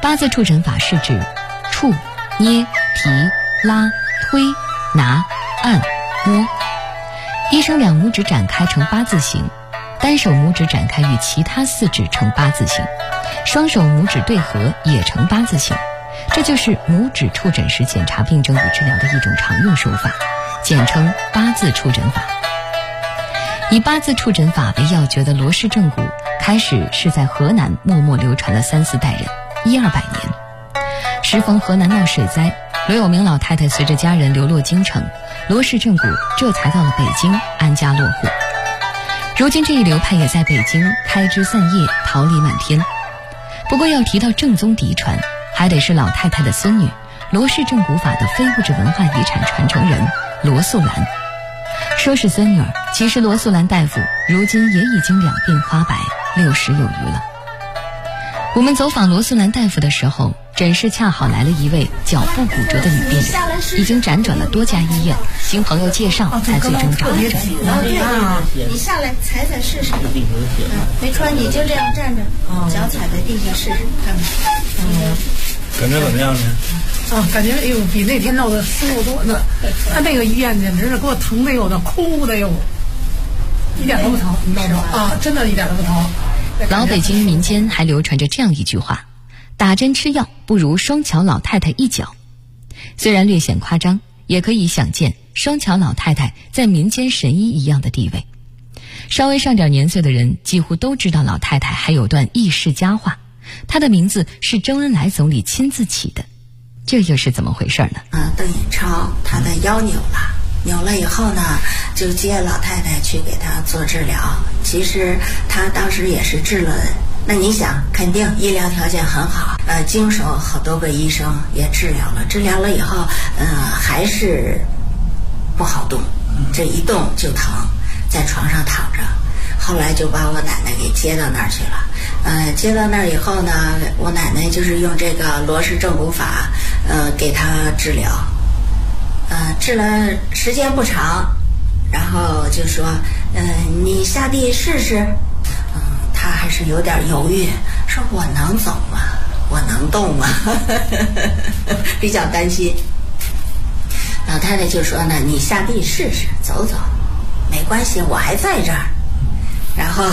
八字触诊法是指触、捏、提、拉、推、拿、按、摸。医生两拇指展开成八字形，单手拇指展开与其他四指成八字形，双手拇指对合也成八字形。这就是拇指触诊时检查病症与治疗的一种常用手法，简称八字触诊法。以八字触诊法为要诀的罗氏正骨，开始是在河南默默流传了3-4代人，100-200年。时逢河南闹水灾，罗有明老太太随着家人流落京城，罗氏正骨这才到了北京安家落户。如今这一流派也在北京开枝散叶，桃李满天。不过要提到正宗嫡传，还得是老太太的孙女，罗氏正骨法的非物质文化遗产传承人罗素兰。说是孙女儿，其实罗素兰大夫如今也已经两鬓花白，60有余了。我们走访罗素兰大夫的时候，诊室恰好来了一位脚部骨折的女病人，已经辗转了多家医院，经朋友介绍才最终找到这里。 你下来踩踩试试。没穿你就这样站着，脚踩在地下试试，看看。 感觉怎么样呢？ 感觉哎呦，比那天闹的舒服多呢。他那个医院简直是给我疼的有的哭的哟，一点都不疼，你知道吗？真的一点都不疼。 老北京民间还流传着这样一句话：打针吃药不如双桥老太太一脚。虽然略显夸张，也可以想见双桥老太太在民间神医一样的地位。稍微上点年岁的人几乎都知道老太太还有段轶事佳话，她的名字是周恩来总理亲自起的。这又是怎么回事呢？ 邓颖超他的腰扭了以后呢，就接老太太去给他做治疗。其实他当时也是治了，那你想肯定医疗条件很好，经手好多个医生也治疗了以后，还是不好动，这一动就疼，在床上躺着。后来就把我奶奶给接到那儿去了。接到那儿以后呢，我奶奶就是用这个罗氏正骨法，给他治疗。治了时间不长，然后就说，你下地试试。他还是有点犹豫，说我能走吗？我能动吗？比较担心。老太太就说呢，你下地试试，走走，没关系，我还在这儿。然后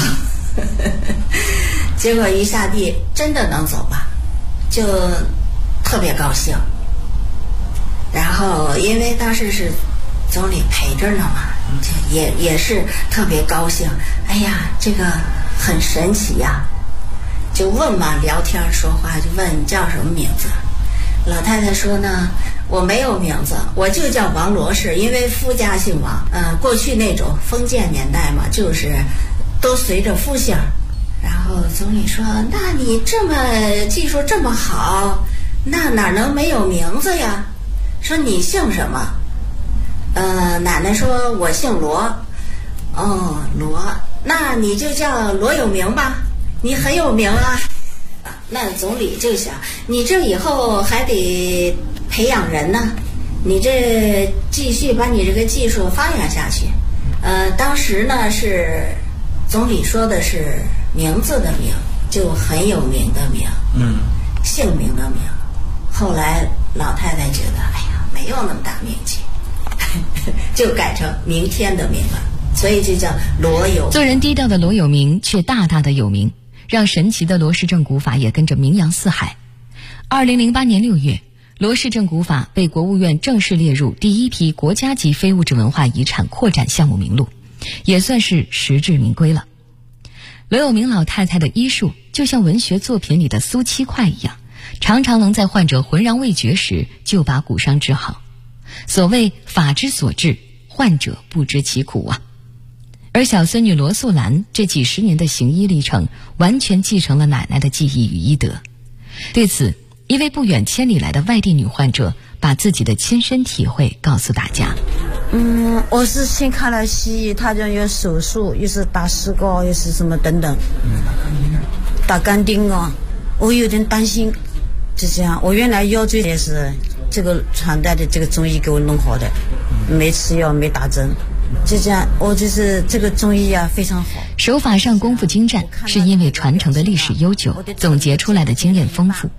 结果一下地真的能走了，就特别高兴。然后因为当时是总理陪着呢嘛，也是特别高兴。哎呀，这个很神奇呀！就问嘛，聊天说话就问你叫什么名字。老太太说呢，我没有名字，我就叫王罗氏，因为夫家姓王。过去那种封建年代嘛，就是都随着夫姓。然后总理说，那你这么技术这么好，那哪能没有名字呀？说你姓什么？奶奶说我姓罗。罗，那你就叫罗有明吧，你很有名啊。那总理就想，你这以后还得培养人呢，你这继续把你这个技术发扬下去。当时呢是总理说的是名字的名，就很有名的名，姓名的名。后来老太太觉得，哎呀，没有那么大名气，就改成明天的名了，所以就叫罗有。 做人低调的罗有明却大大的有名，让神奇的罗氏正骨法也跟着名扬四海。2008年6月，罗氏正骨法被国务院正式列入第一批国家级非物质文化遗产扩展项目名录，也算是实至名归了。罗有明老太太的医术就像文学作品里的苏七块一样，常常能在患者浑然未觉时就把骨伤治好。所谓法之所至，患者不知其苦啊。而小孙女罗素兰这几十年的行医历程，完全继承了奶奶的技艺与医德。对此，一位不远千里来的外地女患者把自己的亲身体会告诉大家。 我是先看了西医，他就有手术，又是打石膏，又是什么等等，打钢钉啊，我有点担心。就这样，我原来腰椎也是这个传代的这个中医给我弄好的，没吃药没打针，就这样，我就是这个中医啊非常好。 手法上功夫精湛，是因为传承的历史悠久，总结出来的经验丰富。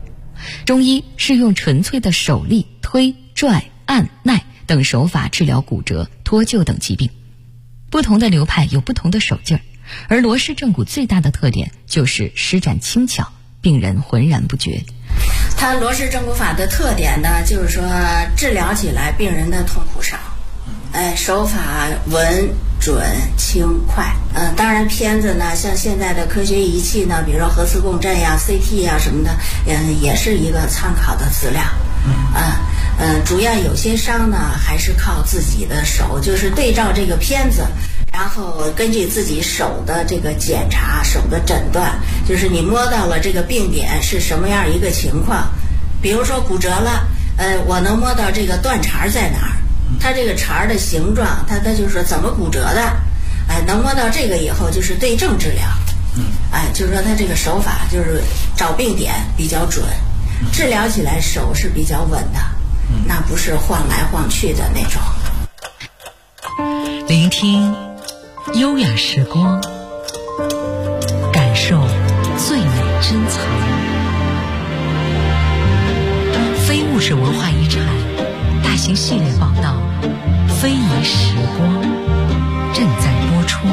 中医是用纯粹的手力推、拽、按、耐等手法治疗骨折、脱臼等疾病。不同的流派有不同的手劲儿，而罗氏正骨最大的特点就是施展轻巧，病人浑然不觉。 它罗氏正骨法的特点呢，就是说治疗起来病人的痛苦少，手法稳、准、轻、快。当然片子呢，像现在的科学仪器呢，比如说核磁共振呀、CT 呀什么的，也是一个参考的资料。主要有些伤呢，还是靠自己的手，就是对照这个片子，然后根据自己手的这个检查、手的诊断，就是你摸到了这个病点是什么样一个情况。比如说骨折了，我能摸到这个断茬在哪儿，它这个茬的形状，它就是怎么骨折的，能摸到这个以后就是对症治疗。就是说它这个手法就是找病点比较准，治疗起来手是比较稳的，那不是晃来晃去的那种。 聆听优雅时光，感受最美珍藏。非物质文化遗产大型系列报道《非遗时光》正在播出。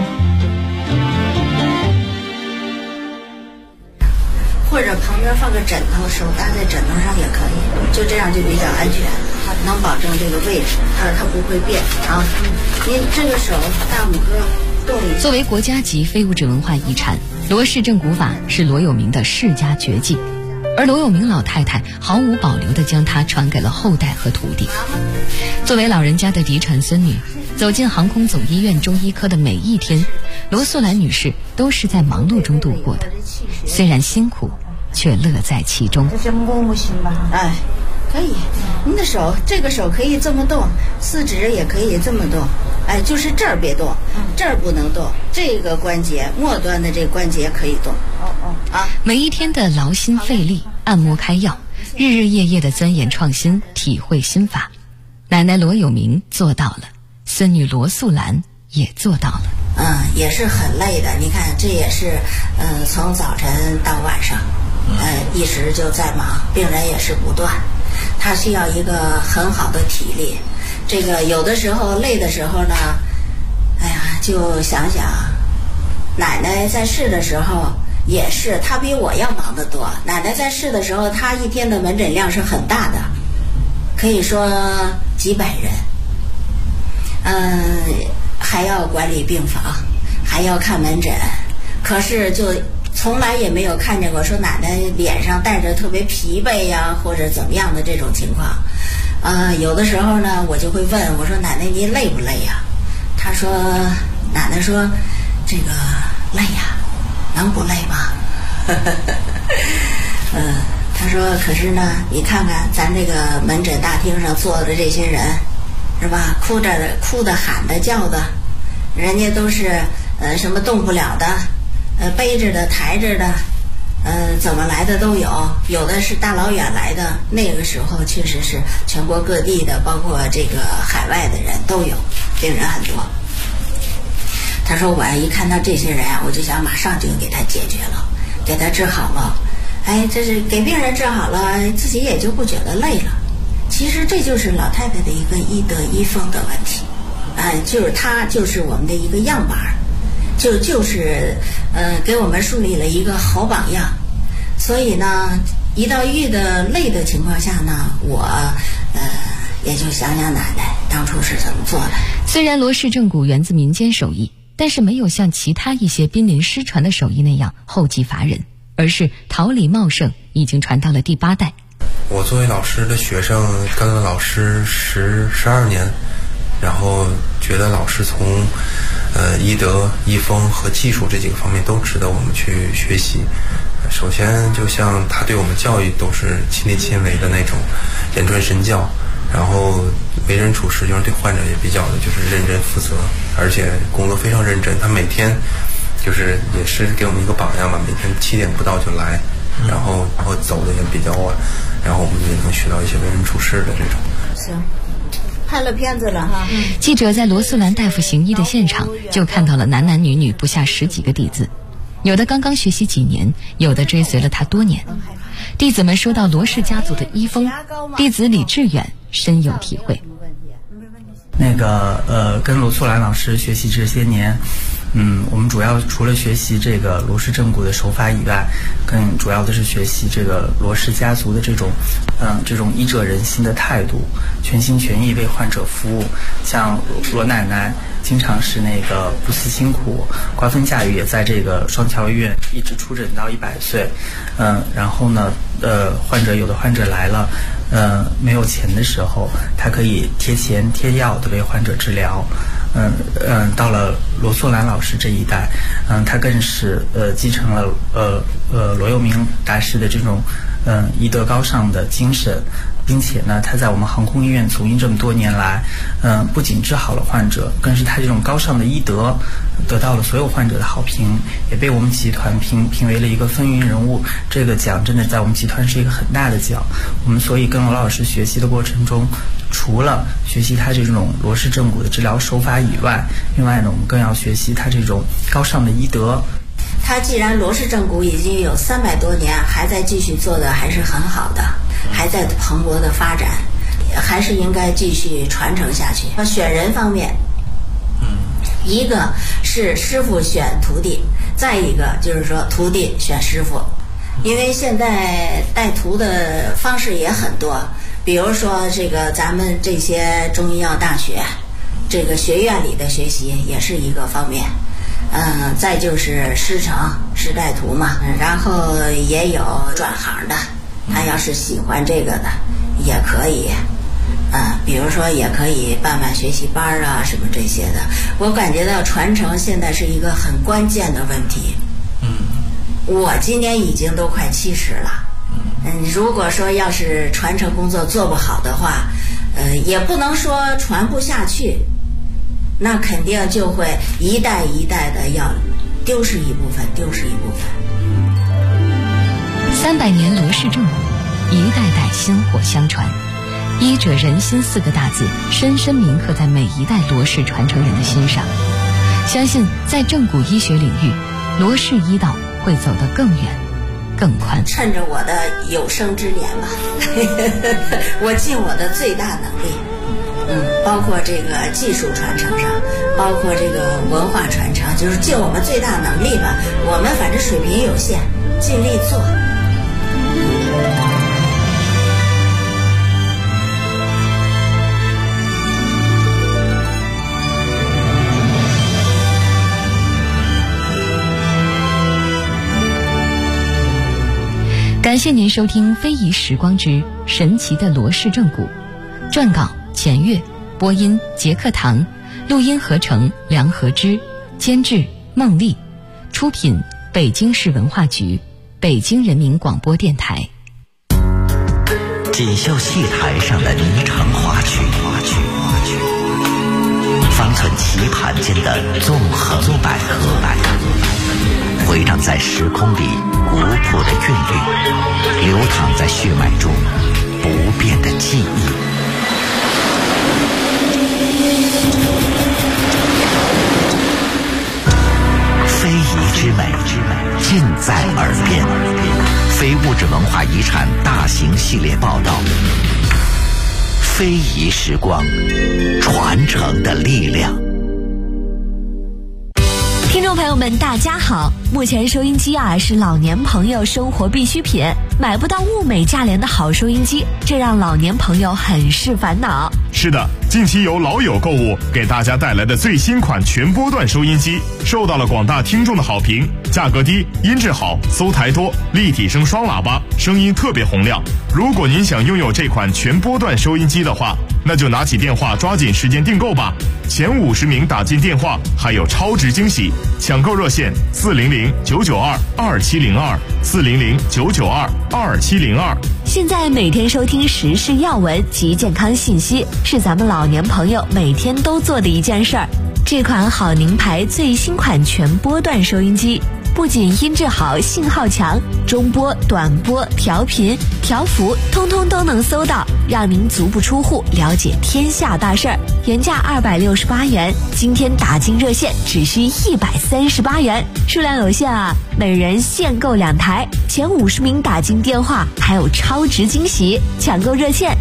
或者旁边放个枕头，手搭在枕头上也可以，就这样就比较安全，能保证这个位置，它不会变啊。您这个手大拇哥动一下。 作为国家级非物质文化遗产，罗氏正骨法是罗有明的世家绝技，而罗有明老太太毫无保留地将它传给了后代和徒弟。作为老人家的嫡传孙女，走进航空总医院中医科的每一天，罗素兰女士都是在忙碌中度过的，虽然辛苦，却乐在其中。 这些摸摸行吧？ 可以，您的手，这个手可以这么动，四指也可以这么动，就是这儿别动，这儿不能动，这个关节末端的这个关节可以动。 每一天的劳心费力，按摩开药，日日夜夜的钻研创新，体会心法，奶奶罗有明做到了，孙女罗素兰也做到了。 也是很累的。你看，这也是从早晨到晚上，一直就在忙，病人也是不断，他需要一个很好的体力。这个有的时候累的时候呢，就想想奶奶在世的时候也是，她比我要忙得多。奶奶在世的时候，她一天的门诊量是很大的，可以说几百人，还要管理病房，还要看门诊，可是就从来也没有看见过说奶奶脸上带着特别疲惫呀，或者怎么样的这种情况。有的时候呢，我就会问我说：“奶奶您累不累呀？”她说：“奶奶说这个累呀，能不累吗？”她说：“可是呢，你看看咱这个门诊大厅上坐的这些人，是吧？哭的、喊的、叫的，人家都是什么动不了的，背着的、抬着的，怎么来的都有，有的是大老远来的。那个时候确实是全国各地的，包括这个海外的人都有，病人很多。”他说：“我一看到这些人我就想马上就给他解决了，给他治好了。这是给病人治好了，自己也就不觉得累了。其实这就是老太太的一个医德医风的问题。就是她就是我们的一个样板，就是给我们树立了一个好榜样。所以呢，一到遇的累的情况下呢，我也就想想奶奶当初是怎么做的。 虽然罗氏正骨源自民间手艺，但是没有像其他一些濒临失传的手艺那样后继乏人，而是桃李茂盛，已经传到了第8代。 我作为老师的学生跟了老师12年，然后觉得老师从医德、医风和技术这几个方面都值得我们去学习。首先就像他对我们教育都是亲力亲为的那种言传身教，然后为人处事就是对患者也比较的就是认真负责，而且工作非常认真。他每天就是也是给我们一个榜样吧，每天7点不到就来，然后走的也比较晚，然后我们也能学到一些为人处事的这种。 行，拍了片子了哈。 记者在罗素兰大夫行医的现场就看到了男男女女不下10几个弟子， 有的刚刚学习几年，有的追随了他多年。弟子们说到罗氏家族的医风，弟子李志远深有体会。 跟罗素兰老师学习这些年，我们主要除了学习这个罗氏正骨的手法以外，更主要的是学习这个罗氏家族的这种医者仁心的态度，全心全意为患者服务。像罗奶奶经常是不辞辛苦，瓜分驾驭，也在这个双桥医院一直出诊到100岁。然后呢，有的患者来了，没有钱的时候，他可以贴钱贴药的为患者治疗。到了罗素兰老师这一代，他更是继承了罗佑明大师的这种医德高尚的精神，并且呢，他在我们航空医院从医这么多年来，不仅治好了患者，更是他这种高尚的医德得到了所有患者的好评，也被我们集团评为了一个风云人物。这个奖真的在我们集团是一个很大的奖。我们所以跟罗老师学习的过程中，除了学习他这种罗氏正骨的治疗手法以外，另外呢，我们更要学习他这种高尚的医德。 他既然罗氏正骨已经有300多年，还在继续做的还是很好的，还在蓬勃的发展，还是应该继续传承下去。选人方面，一个是师傅选徒弟，再一个就是说徒弟选师傅。因为现在带徒的方式也很多，比如说咱们这些中医药大学这个学院里的学习也是一个方面。再就是师承师带徒嘛，然后也有转行的，他要是喜欢这个的也可以，比如说也可以办学习班啊什么这些的。我感觉到传承现在是一个很关键的问题。我今年已经都快70了，如果说要是传承工作做不好的话，也不能说传不下去，那肯定就会一代一代的要丢失一部分。 300年罗氏正骨，一代代薪火相传，医者仁心4个大字深深铭刻在每一代罗氏传承人的心上。相信在正骨医学领域，罗氏医道会走得更远更宽。 趁着我的有生之年吧，我尽我的最大能力，包括这个技术传承上，包括这个文化传承，就是尽我们最大能力吧。我们反正水平有限，尽力做。 感谢您收听《非遗时光之神奇的罗氏正骨》，撰稿钱月，播音杰克堂，录音合成梁和之，监制孟丽，出品北京市文化局，北京人民广播电台。 锦绣戏台上的霓裳花曲，方寸棋盘间的纵横捭阖，回荡在时空里古朴的韵律，流淌在血脉中不变的记忆。非遗之美尽在耳边。非物质文化遗产大型系列报道，非遗时光，传承的力量。 听众朋友们大家好，目前收音机是老年朋友生活必需品，买不到物美价廉的好收音机，这让老年朋友很是烦恼。 是的，近期由老友购物给大家带来的最新款全波段收音机受到了广大听众的好评，价格低，音质好，搜台多，立体声双喇叭，声音特别洪亮。如果您想拥有这款全波段收音机的话，那就拿起电话抓紧时间订购吧，前50名打进电话还有超值惊喜。抢购热线400-992-2702，400-992-2702。 现在每天收听时事要闻及健康信息，是咱们老年朋友每天都做的一件事儿。这款好宁牌最新款全波段收音机，不不仅音质好、信号强，中波、短波、调频、调幅通通都能搜到，让您足不出户了解天下大事儿。原价268元，今天打进热线只需138元，数量有限啊，每人限购2台，前50名打进电话还有超值惊喜。抢购热线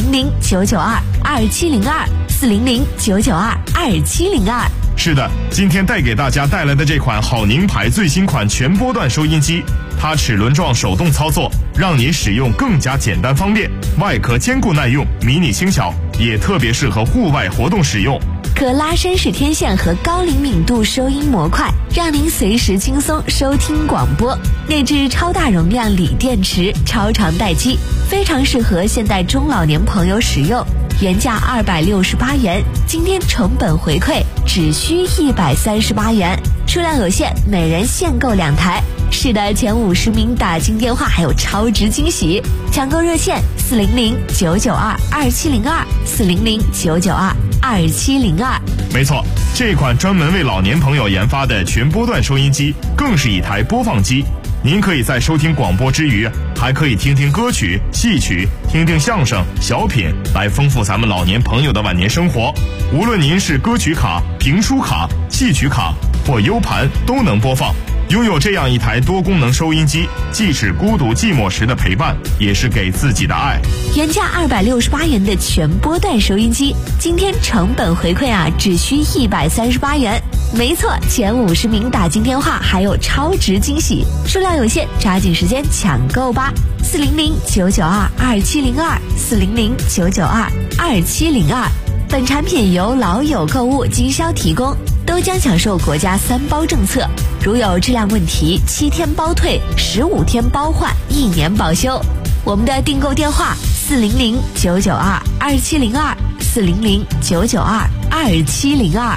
400-992-2702，400-992-2702。 是的，今天带给大家带来的这款好宁牌最新款全波段收音机，它齿轮状手动操作，让您使用更加简单方便，外壳坚固耐用，迷你轻巧，也特别适合户外活动使用。 可拉伸式天线和高灵敏度收音模块，让您随时轻松收听广播。内置超大容量锂电池，超长待机，非常适合现代中老年朋友使用。原价268元，今天成本回馈只需138元，数量有限，每人限购2台。是的，前50名打进电话还有超值惊喜。抢购热线400-992-2702，400-992-2702。 没错，这款专门为老年朋友研发的全波段收音机更是一台播放机，您可以在收听广播之余，还可以听听歌曲、戏曲，听听相声、小品，来丰富咱们老年朋友的晚年生活。无论您是歌曲卡、评书卡、戏曲卡或 U 盘都能播放。拥有这样一台多功能收音机，既是孤独寂寞时的陪伴，也是给自己的爱。 原价268元的全波段收音机，今天成本回馈啊，只需138元。没错，前50名打进电话还有超值惊喜，数量有限，抓紧时间抢购吧！400-992-2702，400-992-2702。本产品由老友购物经销提供，都将享受国家3包政策，如有质量问题，7天包退，15天包换，1年保修。我们的订购电话400-992-2702，400-992-2702。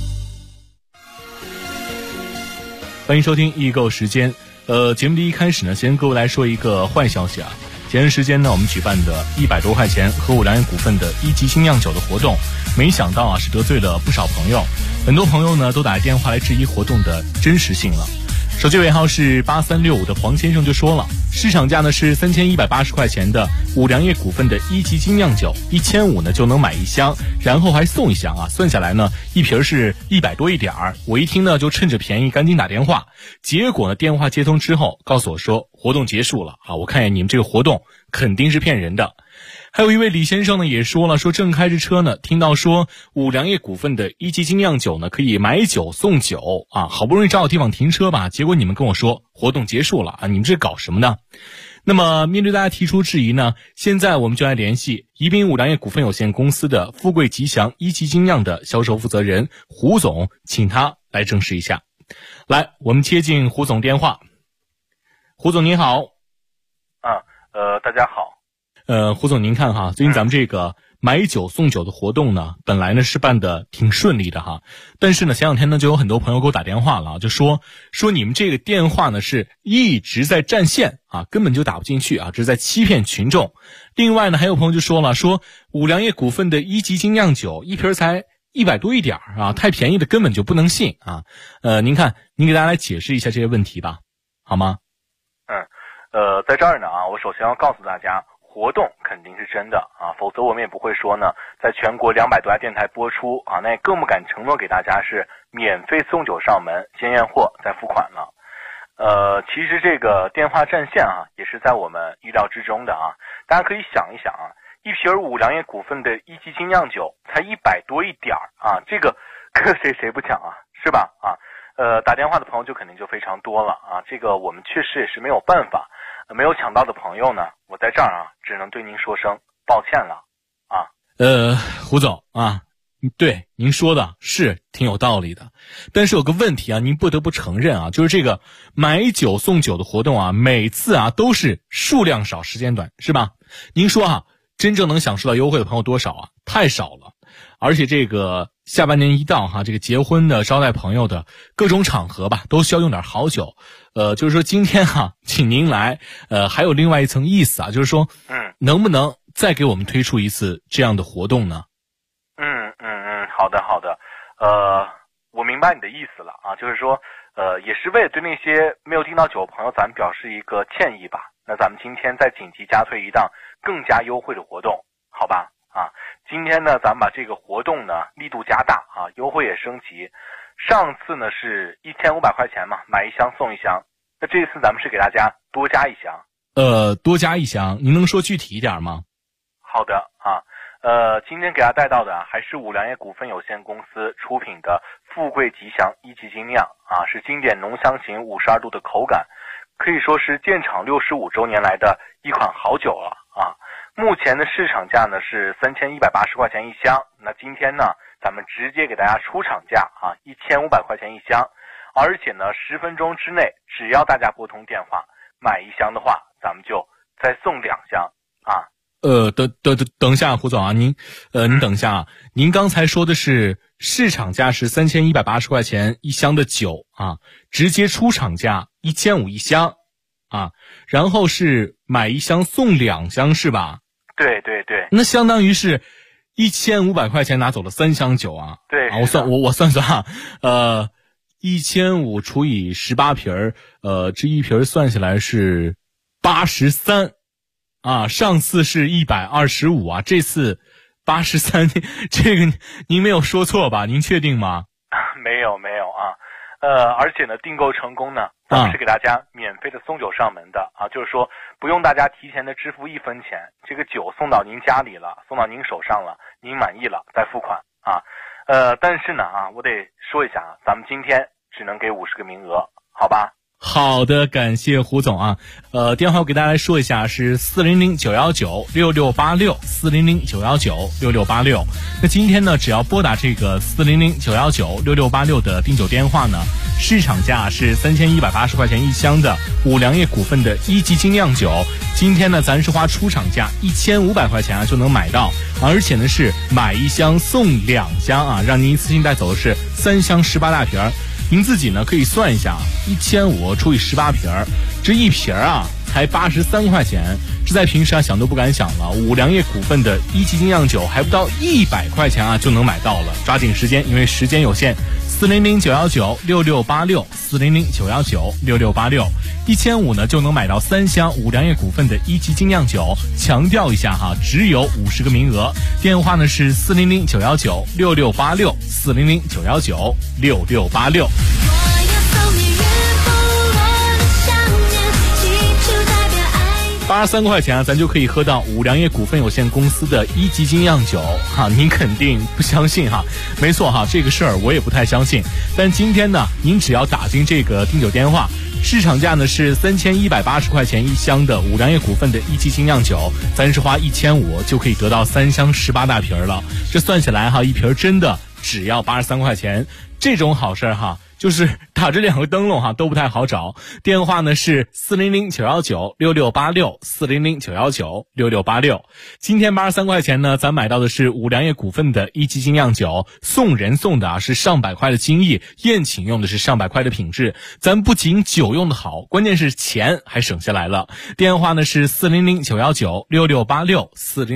欢迎收听易购时间。节目的一开始呢，先跟各位来说一个坏消息啊。前段时间呢，我们举办的100多块钱和五粮液股份的1级精酿酒的活动，没想到啊是得罪了不少朋友，很多朋友呢都打电话来质疑活动的真实性了。手机尾号是8365的黄先生就说了，市场价呢是3180块钱的五粮液股份的1级精酿酒，1500呢就能买1箱，然后还送1箱啊，算下来呢一瓶是100多一点儿。我一听呢就趁着便宜赶紧打电话，结果呢电话接通之后告诉我说活动结束了啊，我看见你们这个活动肯定是骗人的。还有一位李先生呢也说了，说正开着车呢，听到说五粮液股份的1级精酿酒呢可以买酒送酒啊，好不容易找到地方停车吧，结果你们跟我说活动结束了啊，你们这搞什么呢？那么面对大家提出质疑呢，现在我们就来联系宜宾五粮液股份有限公司的富贵吉祥1级精酿的销售负责人胡总，请他来证实一下。来，我们接进胡总电话。胡总您好。 大家好。 胡总您看哈，最近咱们这个买酒送酒的活动呢，本来呢是办的挺顺利的哈，但是呢前两天呢就有很多朋友给我打电话了，就说你们这个电话呢是一直在占线啊，根本就打不进去啊，这是在欺骗群众。另外呢还有朋友就说了，说五粮液股份的1级精酿酒一瓶才100多一点啊，太便宜的根本就不能信啊。您看您给大家来解释一下这些问题吧，好吗？ 在这儿呢啊，我首先要告诉大家，活动肯定是真的啊，否则我们也不会说呢，在全国200多家电台播出啊，那也更不敢承诺给大家是免费送酒上门，先验货再付款了。其实这个电话占线啊，也是在我们意料之中的啊。大家可以想一想啊，一瓶五粮液股份的1级精酿酒才100多一点啊，这个谁不抢啊，是吧？啊，打电话的朋友就肯定就非常多了啊，这个我们确实也是没有办法。没有抢到的朋友呢，我在这儿啊，只能对您说声抱歉了啊。 胡总啊，对您说的是挺有道理的，但是有个问题啊，您不得不承认啊，就是这个买酒送酒的活动啊，每次啊都是数量少时间短，是吧？您说啊，真正能享受到优惠的朋友多少啊？太少了。而且这个下半年一到哈，这个结婚的、招待朋友的各种场合吧，都需要用点好酒。就是说今天哈，请您来，还有另外一层意思啊，就是说，能不能再给我们推出一次这样的活动呢？ 好的，我明白你的意思了啊，就是说， 也是为了对那些没有订到酒的朋友，咱们表示一个歉意吧。那咱们今天再紧急加推一档更加优惠的活动，好吧？啊，今天呢，咱们把这个活动呢力度加大啊，优惠也升级。上次呢是1500块钱嘛，买一箱送一箱。那这次咱们是给大家多加一箱。 多加一箱，您能说具体一点吗？ 好的啊，今天给大家带到的还是五粮液股份有限公司出品的富贵吉祥一级精酿啊，是经典浓香型52度的口感，可以说是建厂65周年来的一款好酒了啊。目前的市场价呢是3180块钱一箱，那今天呢咱们直接给大家出厂价啊1500块钱一箱，而且呢10分钟之内只要大家拨通电话买一箱的话，咱们就再送2箱啊。 等一下，胡总啊，您等一下啊，您刚才说的是市场价是3180块钱一箱的酒啊，直接出厂价1500一箱啊，然后是买一箱送2箱是吧？ 对对对， 那相当于是1500块钱拿走了3箱酒啊。 对啊，我算啊，1500除以18瓶这一瓶算下来是83。啊，上次是125啊，这次83，这个您没有说错吧？您确定吗？ 没有啊，而且呢，订购成功呢，咱们是给大家免费的送酒上门的啊，就是说不用大家提前的支付1分钱，这个酒送到您家里了，送到您手上了，您满意了再付款啊。但是呢啊，我得说一下啊，咱们今天只能给50个名额，好吧？ 好的，感谢胡总啊。电话我给大家来说一下是400-919-6686 400-919-6686。那今天呢，只要拨打这个400-919-6686的订酒电话呢，市场价是3180块钱一箱的五粮液股份的1级精酿酒，今天呢咱是花出厂价1500块钱啊就能买到，而且呢是买一箱送2箱啊，让您一次性带走的是3箱18大瓶。您自己呢可以算一下，1500除以18瓶，这一瓶啊才83块钱，这在平时啊想都不敢想了。五粮液股份的1级精酿酒还不到100块钱啊就能买到了，抓紧时间，因为时间有限。400-919-6686 400-919-6686 1500呢就能买到3箱五粮液股份的1级精酿酒，强调一下哈，只有50个名额。电话呢是400-919-6686 400-919-6686。83块钱啊，咱就可以喝到五粮液股份有限公司的1级精酿酒哈，您肯定不相信哈？没错哈，这个事儿我也不太相信。但今天呢，您只要打进这个订酒电话，市场价呢是3180块钱一箱的五粮液股份的1级精酿酒，咱是花1500就可以得到3箱18大瓶了。这算起来哈，一瓶真的只要83块钱，这种好事哈。就是打这2个灯笼哈都不太好找，电话呢是400-919-6686 400-919-6686。今天83块钱呢，咱买到的是五粮液股份的1级精酿酒，送人送的啊是上百块的精益，宴请用的是上百块的品质，咱不仅酒用的好，关键是钱还省下来了。电话呢是400-919-6686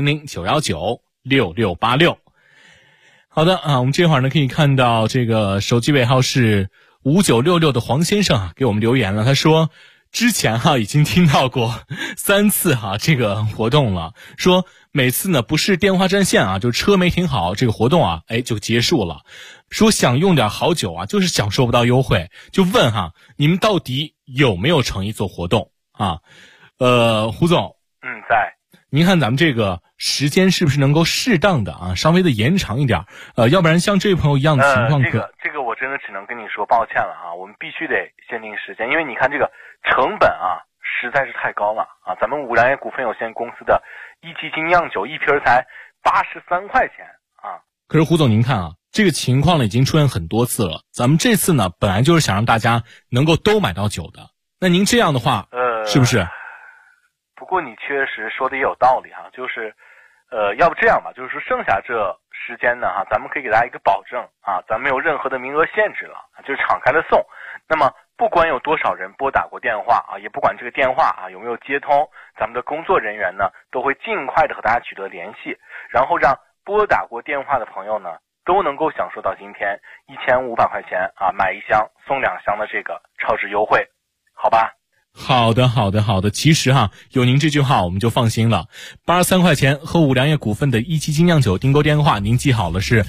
400-919-6686。好的啊，我们这会儿呢可以看到这个手机尾号是5966的黄先生啊给我们留言了，他说之前哈已经听到过3次哈这个活动了，说每次呢不是电话占线啊，就车没停好，这个活动啊就结束了。说想用点好酒啊，就是享受不到优惠，就问哈你们到底有没有诚意做活动啊？胡总， 在。 您看咱们这个时间是不是能够适当的啊，稍微的延长一点？要不然像这位朋友一样的情况， 这个我真的只能跟你说抱歉了啊，我们必须得限定时间，因为你看这个成本啊实在是太高了啊。咱们五粮液股份有限公司的1级精酿酒一瓶才83块钱啊。 可是胡总您看啊，这个情况呢已经出现很多次了，咱们这次呢本来就是想让大家能够都买到酒的，那您这样的话是不是？ 不过你确实说的也有道理哈，就是要不这样吧，就是说剩下这时间呢哈，咱们可以给大家一个保证啊，咱没有任何的名额限制了，就是敞开了送。那么不管有多少人拨打过电话啊，也不管这个电话啊有没有接通，咱们的工作人员呢都会尽快的和大家取得联系，然后让拨打过电话的朋友呢都能够享受到今天1500块钱啊买1箱送2箱的这个超值优惠，好吧？ 好的，其实有您这句话我们就放心了。83块钱和五粮液股份的一期精酿酒订购电话您记好了，是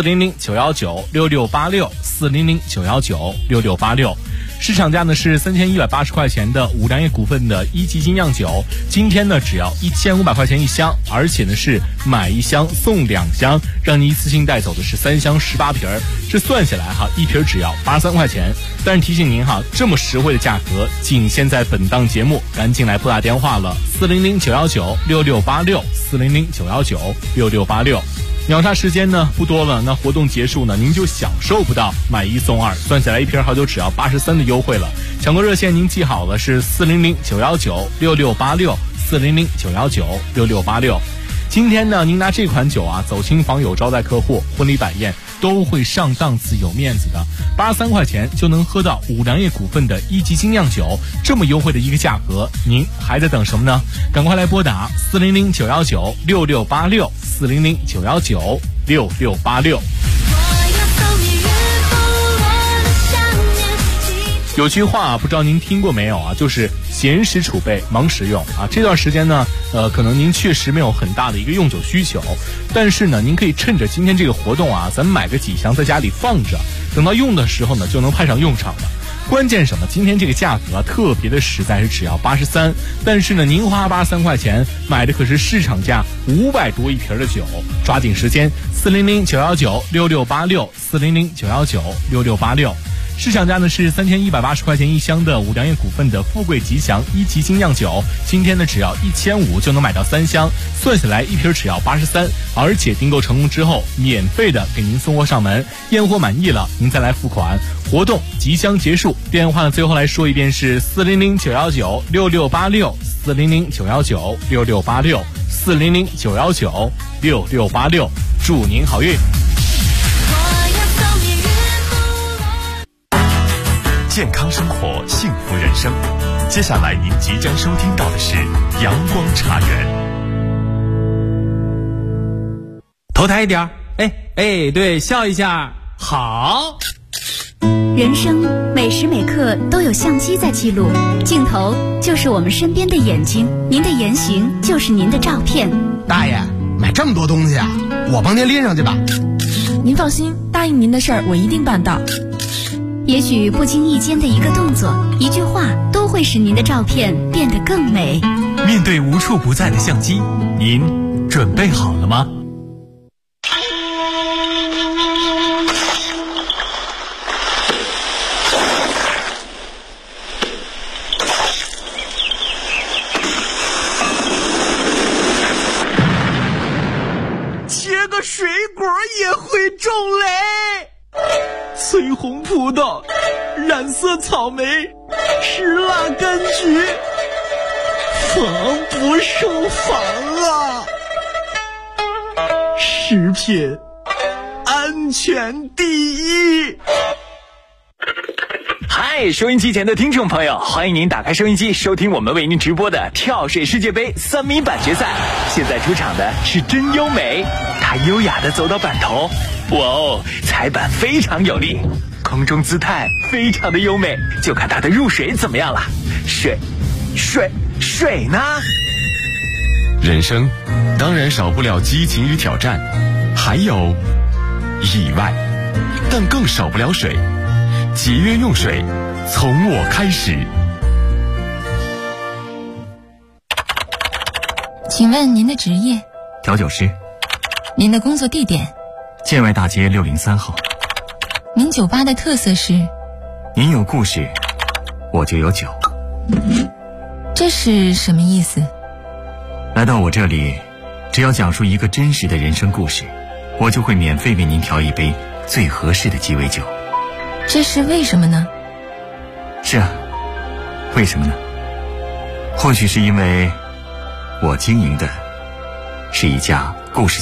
400-919-6686，400-919-6686。市场价呢是3180块钱的五粮液股份的一级精酿酒，今天呢只要1500块钱1箱，而且呢是买1箱送2箱，让你一次性带走的是3箱18瓶，这算下来一瓶只要83块钱。但是提醒您这么实惠的价格仅限在本档节目，赶紧来拨打电话了，400-919-6686，400-919-6686。秒杀时间呢不多了，那活动结束呢您就享受不到买1送2，算下来一瓶好酒只要83的优惠了。抢购热线您记好了，是400-919-6686，400-919-6686。今天呢您拿这款酒走亲访友、招待客户、婚礼摆宴都会上档次有面子的。83块钱就能喝到五粮液股份的一级精酿酒，这么优惠的一个价格，您还在等什么呢？赶快来拨打400-919-6686，400-919-6686。有句话不知道您听过没有就是闲时储备，忙时用这段时间呢可能您确实没有很大的一个用酒需求，但是呢您可以趁着今天这个活动咱们买个几箱在家里放着，等到用的时候呢就能派上用场了。关键什么？今天这个价格特别的实在，是只要83，但是呢您花83块钱买的可是市场价500多一瓶的酒，抓紧时间，400-919-6686，400-919-6686。市场价呢是3180块钱1箱的五粮液股份的富贵吉祥一级精酿酒，今天呢只要1500就能买到3箱，算下来一瓶只要83，而且订购成功之后免费的给您送货上门，验货满意了您再来付款。活动即将结束，电话呢最后来说一遍是400-919-6686，400-919-6686，400-919-6686，祝您好运。 健康生活，幸福人生。接下来您即将收听到的是阳光茶园。 头抬一点，对，笑一下，好。 人生每时每刻都有相机在记录，镜头就是我们身边的眼睛，您的言行就是您的照片。 大爷，买这么多东西我帮您拎上去吧。 您放心，答应您的事儿我一定办到。 也许不经意间的一个动作、一句话，都会使您的照片变得更美。 面对无处不在的相机，您准备好了吗？ 切个水果也会中雷。翠红葡萄，染色草莓，石蜡柑橘，防不胜防啊！食品安全第一。嗨，收音机前的听众朋友，欢迎您打开收音机，收听我们为您直播的跳水世界杯3米板决赛。现在出场的是真优美，她优雅地走到板头，哇哦，踩板非常有力，空中姿态非常的优美，就看她的入水怎么样了。水呢？ 人生当然少不了激情与挑战，还有意外，但更少不了水。节约用水，从我开始。 请问您的职业？ 调酒师。 您的工作地点？ 建外大街603号。 您酒吧的特色是？ 您有故事，我就有酒。 这是什么意思？ 来到我这里，只要讲述一个真实的人生故事，我就会免费为您调一杯最合适的鸡尾酒。 这是为什么呢？ 是啊，为什么呢？或许是因为我经营的是一家故事